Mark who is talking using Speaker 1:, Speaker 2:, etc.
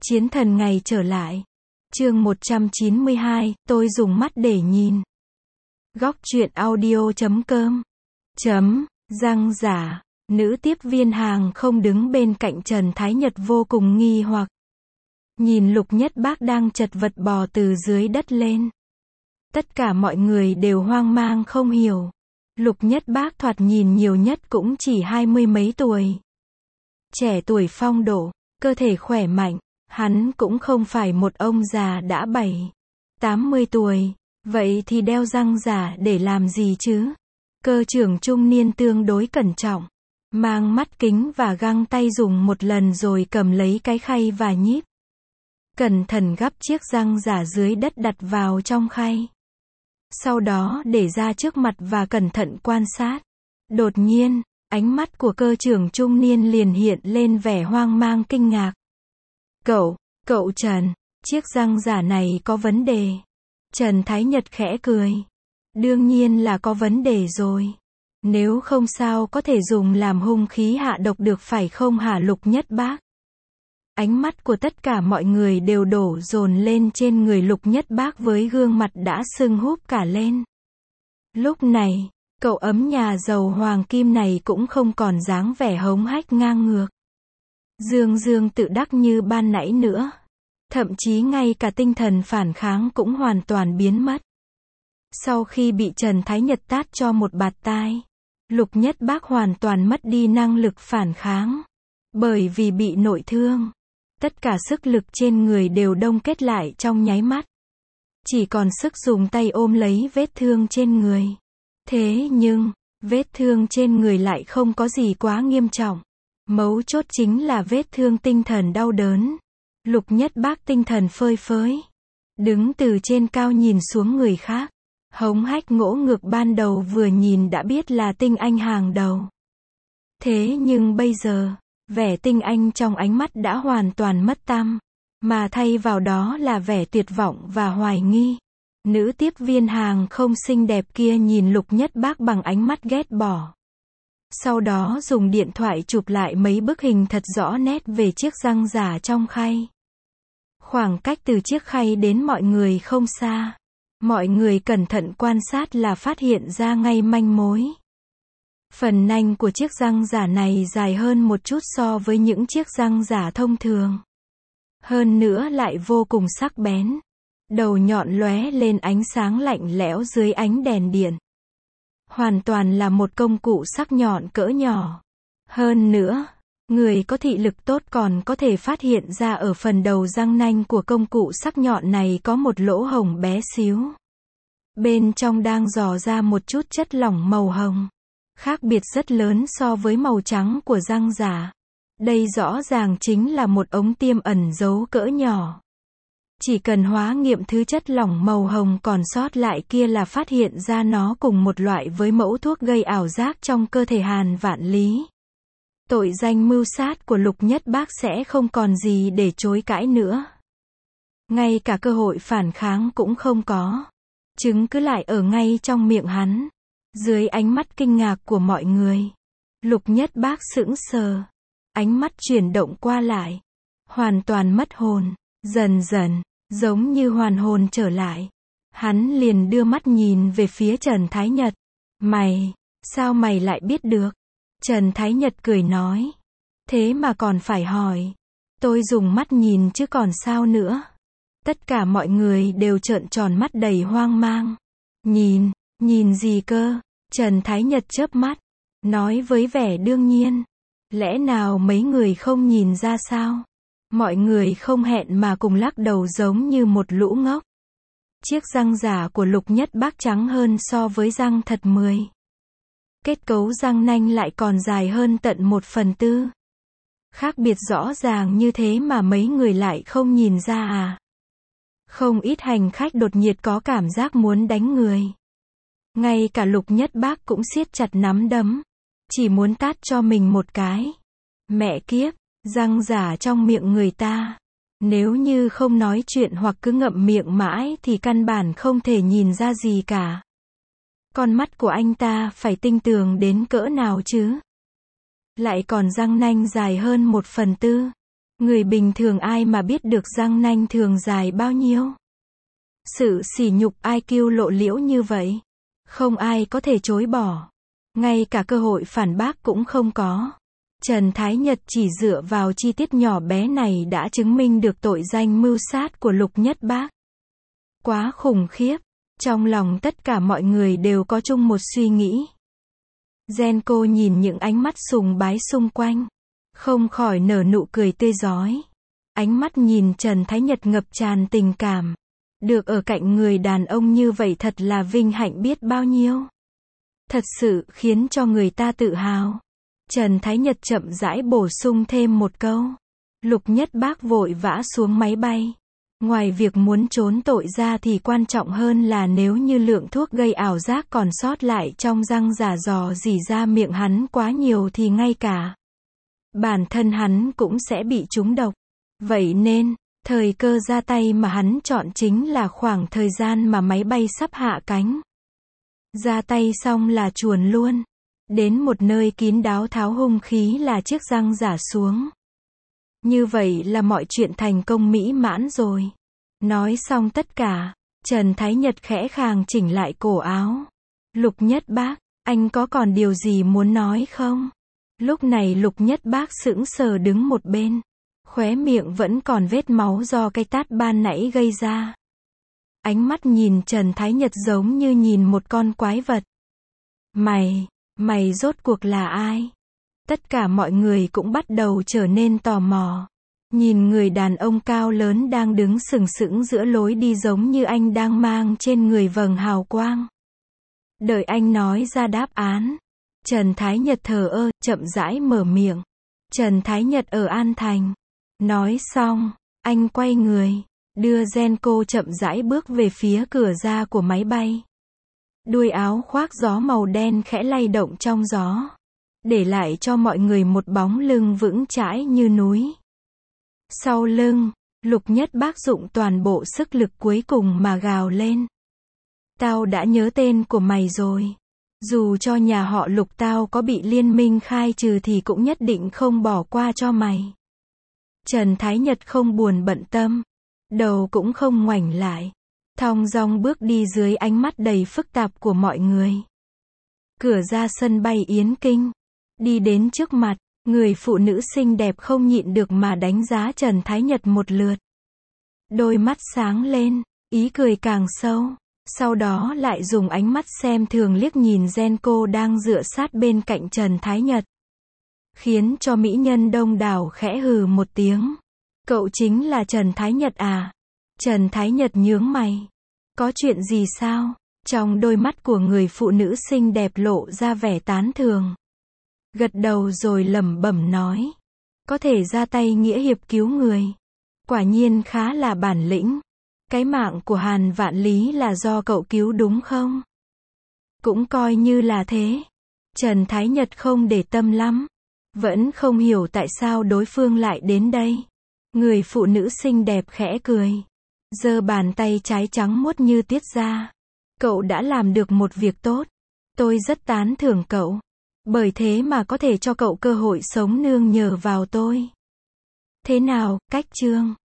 Speaker 1: Chiến thần ngày trở lại. Chương 192, tôi dùng mắt để nhìn. Góc truyện audio.com. Răng giả. Nữ tiếp viên hàng không đứng bên cạnh Trần Thái Nhật vô cùng nghi hoặc. Nhìn Lục Nhất Bác đang chật vật bò từ dưới đất lên. Tất cả mọi người đều hoang mang không hiểu. Lục Nhất Bác thoạt nhìn nhiều nhất cũng chỉ 20 mấy tuổi. Trẻ tuổi phong độ, cơ thể khỏe mạnh. Hắn cũng không phải một ông già đã 80 tuổi. Vậy thì đeo răng giả để làm gì chứ? Cơ trưởng trung niên tương đối cẩn trọng. Mang mắt kính và găng tay dùng một lần rồi cầm lấy cái khay và nhíp. Cẩn thận gắp chiếc răng giả dưới đất đặt vào trong khay. Sau đó để ra trước mặt và cẩn thận quan sát. Đột nhiên, ánh mắt của cơ trưởng trung niên liền hiện lên vẻ hoang mang kinh ngạc. Cậu Trần, chiếc răng giả này có vấn đề. Trần Thái Nhật khẽ cười. Đương nhiên là có vấn đề rồi. Nếu không sao có thể dùng làm hung khí hạ độc được phải không hả Lục Nhất Bác? Ánh mắt của tất cả mọi người đều đổ dồn lên trên người Lục Nhất Bác với gương mặt đã sưng húp cả lên. Lúc này, cậu ấm nhà giàu hoàng kim này cũng không còn dáng vẻ hống hách ngang ngược. Dương tự đắc như ban nãy nữa. Thậm chí ngay cả tinh thần phản kháng cũng hoàn toàn biến mất. Sau khi bị Trần Thái Nhật tát cho một bạt tai, Lục Nhất Bác hoàn toàn mất đi năng lực phản kháng. Bởi vì bị nội thương, tất cả sức lực trên người đều đông kết lại trong nháy mắt. Chỉ còn sức dùng tay ôm lấy vết thương trên người. Thế nhưng, vết thương trên người lại không có gì quá nghiêm trọng. Mấu chốt chính là vết thương tinh thần đau đớn. Lục Nhất Bác tinh thần phơi phới. Đứng từ trên cao nhìn xuống người khác. Hống hách ngỗ ngược ban đầu vừa nhìn đã biết là tinh anh hàng đầu. Thế nhưng bây giờ, vẻ tinh anh trong ánh mắt đã hoàn toàn mất tăm. Mà thay vào đó là vẻ tuyệt vọng và hoài nghi. Nữ tiếp viên hàng không xinh đẹp kia nhìn Lục Nhất Bác bằng ánh mắt ghét bỏ. Sau đó dùng điện thoại chụp lại mấy bức hình thật rõ nét về chiếc răng giả trong khay. Khoảng cách từ chiếc khay đến mọi người không xa. Mọi người cẩn thận quan sát là phát hiện ra ngay manh mối. Phần nanh của chiếc răng giả này dài hơn một chút so với những chiếc răng giả thông thường. Hơn nữa lại vô cùng sắc bén. Đầu nhọn lóe lên ánh sáng lạnh lẽo dưới ánh đèn điện. Hoàn toàn là một công cụ sắc nhọn cỡ nhỏ. Hơn nữa, người có thị lực tốt còn có thể phát hiện ra ở phần đầu răng nanh của công cụ sắc nhọn này có một lỗ hổng bé xíu. Bên trong đang rò ra một chút chất lỏng màu hồng. Khác biệt rất lớn so với màu trắng của răng giả. Đây rõ ràng chính là một ống tiêm ẩn giấu cỡ nhỏ. Chỉ cần hóa nghiệm thứ chất lỏng màu hồng còn sót lại kia là phát hiện ra nó cùng một loại với mẫu thuốc gây ảo giác trong cơ thể Hàn Vạn Lý. Tội danh mưu sát của Lục Nhất Bác sẽ không còn gì để chối cãi nữa. Ngay cả cơ hội phản kháng cũng không có. Chứng cứ lại ở ngay trong miệng hắn. Dưới ánh mắt kinh ngạc của mọi người, Lục Nhất Bác sững sờ. Ánh mắt chuyển động qua lại. Hoàn toàn mất hồn. Dần dần, giống như hoàn hồn trở lại. Hắn liền đưa mắt nhìn về phía Trần Thái Nhật. Sao mày lại biết được? Trần Thái Nhật cười nói. Thế mà còn phải hỏi. Tôi dùng mắt nhìn chứ còn sao nữa. Tất cả mọi người đều trợn tròn mắt đầy hoang mang. Nhìn gì cơ? Trần Thái Nhật chớp mắt. Nói với vẻ đương nhiên. Lẽ nào mấy người không nhìn ra sao? Mọi người không hẹn mà cùng lắc đầu giống như một lũ ngốc. Chiếc răng giả của Lục Nhất Bác trắng hơn so với răng thật 10. Kết cấu răng nanh lại còn dài hơn tận 1/4. Khác biệt rõ ràng như thế mà mấy người lại không nhìn ra à? Không ít hành khách đột nhiệt có cảm giác muốn đánh người. Ngay cả Lục Nhất Bác cũng siết chặt nắm đấm. Chỉ muốn tát cho mình một cái. Mẹ kiếp, răng giả trong miệng người ta. Nếu như không nói chuyện hoặc cứ ngậm miệng mãi thì căn bản không thể nhìn ra gì cả. Con mắt của anh ta phải tinh tường đến cỡ nào chứ? Lại còn răng nanh dài hơn 1/4. Người bình thường ai mà biết được răng nanh thường dài bao nhiêu. Sự sỉ nhục IQ lộ liễu như vậy. Không ai có thể chối bỏ. Ngay cả cơ hội phản bác cũng không có. Trần Thái Nhật chỉ dựa vào chi tiết nhỏ bé này đã chứng minh được tội danh mưu sát của Lục Nhất Bác. Quá khủng khiếp. Trong lòng tất cả mọi người đều có chung một suy nghĩ. Genco nhìn những ánh mắt sùng bái xung quanh. Không khỏi nở nụ cười tươi rói. Ánh mắt nhìn Trần Thái Nhật ngập tràn tình cảm. Được ở cạnh người đàn ông như vậy thật là vinh hạnh biết bao nhiêu. Thật sự khiến cho người ta tự hào. Trần Thái Nhật chậm rãi bổ sung thêm một câu. Lục Nhất Bác vội vã xuống máy bay. Ngoài việc muốn trốn tội ra thì quan trọng hơn là nếu như lượng thuốc gây ảo giác còn sót lại trong răng giả dò dỉ ra miệng hắn quá nhiều thì ngay cả bản thân hắn cũng sẽ bị trúng độc. Vậy nên, thời cơ ra tay mà hắn chọn chính là khoảng thời gian mà máy bay sắp hạ cánh. Ra tay xong là chuồn luôn. Đến một nơi kín đáo tháo hung khí là chiếc răng giả xuống. Như vậy là mọi chuyện thành công mỹ mãn rồi. Nói xong tất cả, Trần Thái Nhật khẽ khàng chỉnh lại cổ áo. Lục Nhất Bác, anh có còn điều gì muốn nói không? Lúc này Lục Nhất Bác sững sờ đứng một bên. Khóe miệng vẫn còn vết máu do cái tát ban nãy gây ra. Ánh mắt nhìn Trần Thái Nhật giống như nhìn một con quái vật. Mày rốt cuộc là ai? Tất cả mọi người cũng bắt đầu trở nên tò mò. Nhìn người đàn ông cao lớn đang đứng sừng sững giữa lối đi giống như anh đang mang trên người vầng hào quang. Đợi anh nói ra đáp án. Trần Thái Nhật thờ ơ, chậm rãi mở miệng. Trần Thái Nhật ở An Thành. Nói xong, anh quay người, đưa Genco chậm rãi bước về phía cửa ra của máy bay. Đuôi áo khoác gió màu đen khẽ lay động trong gió. Để lại cho mọi người một bóng lưng vững chãi như núi. Sau lưng, Lục Nhất Bác dụng toàn bộ sức lực cuối cùng mà gào lên. Tao đã nhớ tên của mày rồi. Dù cho nhà họ Lục tao có bị liên minh khai trừ thì cũng nhất định không bỏ qua cho mày. Trần Thái Nhật không buồn bận tâm. Đầu cũng không ngoảnh lại. Thong dong bước đi dưới ánh mắt đầy phức tạp của mọi người. Cửa ra sân bay Yến Kinh. Đi đến trước mặt, người phụ nữ xinh đẹp không nhịn được mà đánh giá Trần Thái Nhật một lượt. Đôi mắt sáng lên, ý cười càng sâu. Sau đó lại dùng ánh mắt xem thường liếc nhìn Genco đang dựa sát bên cạnh Trần Thái Nhật. Khiến cho mỹ nhân đông đảo khẽ hừ một tiếng. Cậu chính là Trần Thái Nhật à? Trần Thái Nhật nhướng mày. Có chuyện gì sao? Trong đôi mắt của người phụ nữ xinh đẹp lộ ra vẻ tán thưởng. Gật đầu rồi lẩm bẩm nói. Có thể ra tay nghĩa hiệp cứu người. Quả nhiên khá là bản lĩnh. Cái mạng của Hàn Vạn Lý là do cậu cứu đúng không? Cũng coi như là thế. Trần Thái Nhật không để tâm lắm. Vẫn không hiểu tại sao đối phương lại đến đây. Người phụ nữ xinh đẹp khẽ cười. Giơ bàn tay trái trắng muốt như tiết ra. Cậu đã làm được một việc tốt. Tôi rất tán thưởng cậu. Bởi thế mà có thể cho cậu cơ hội sống nương nhờ vào tôi. Thế nào, cách chương